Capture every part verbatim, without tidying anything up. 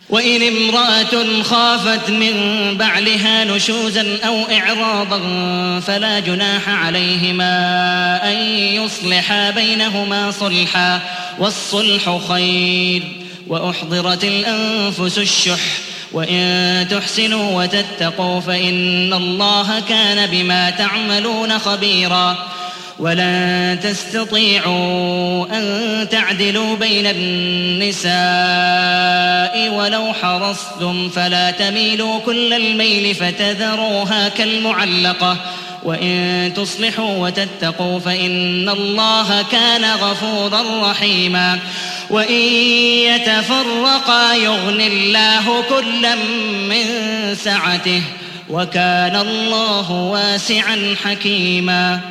وإن امرأة خافت من بعلها نشوزا أو إعراضا فلا جناح عليهما أن يصلحا بينهما صلحا والصلح خير وأحضرت الأنفس الشح وإن تحسنوا وتتقوا فإن الله كان بما تعملون خبيرا ولن تستطيعوا أن تعدلوا بين النساء ولو حرصتم فلا تميلوا كل الميل فتذروها كالمعلقة وإن تصلحوا وتتقوا فإن الله كان غفورا رحيما وإن يتفرقا يغن الله كلا من سعته وكان الله واسعا حكيما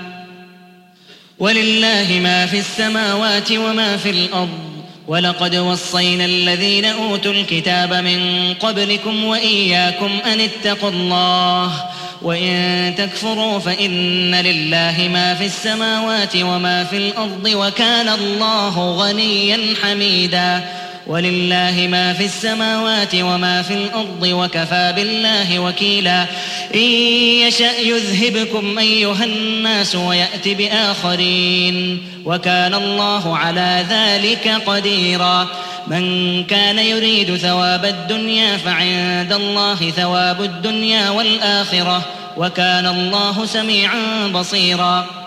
ولله ما في السماوات وما في الأرض ولقد وصينا الذين أوتوا الكتاب من قبلكم وإياكم أن اتقوا الله وإن تكفروا فإن لله ما في السماوات وما في الأرض وكان الله غنيا حميدا ولله ما في السماوات وما في الأرض وكفى بالله وكيلا إن يشأ يذهبكم أيها الناس ويأت بآخرين وكان الله على ذلك قديرا من كان يريد ثواب الدنيا فعند الله ثواب الدنيا والآخرة وكان الله سميعا بصيرا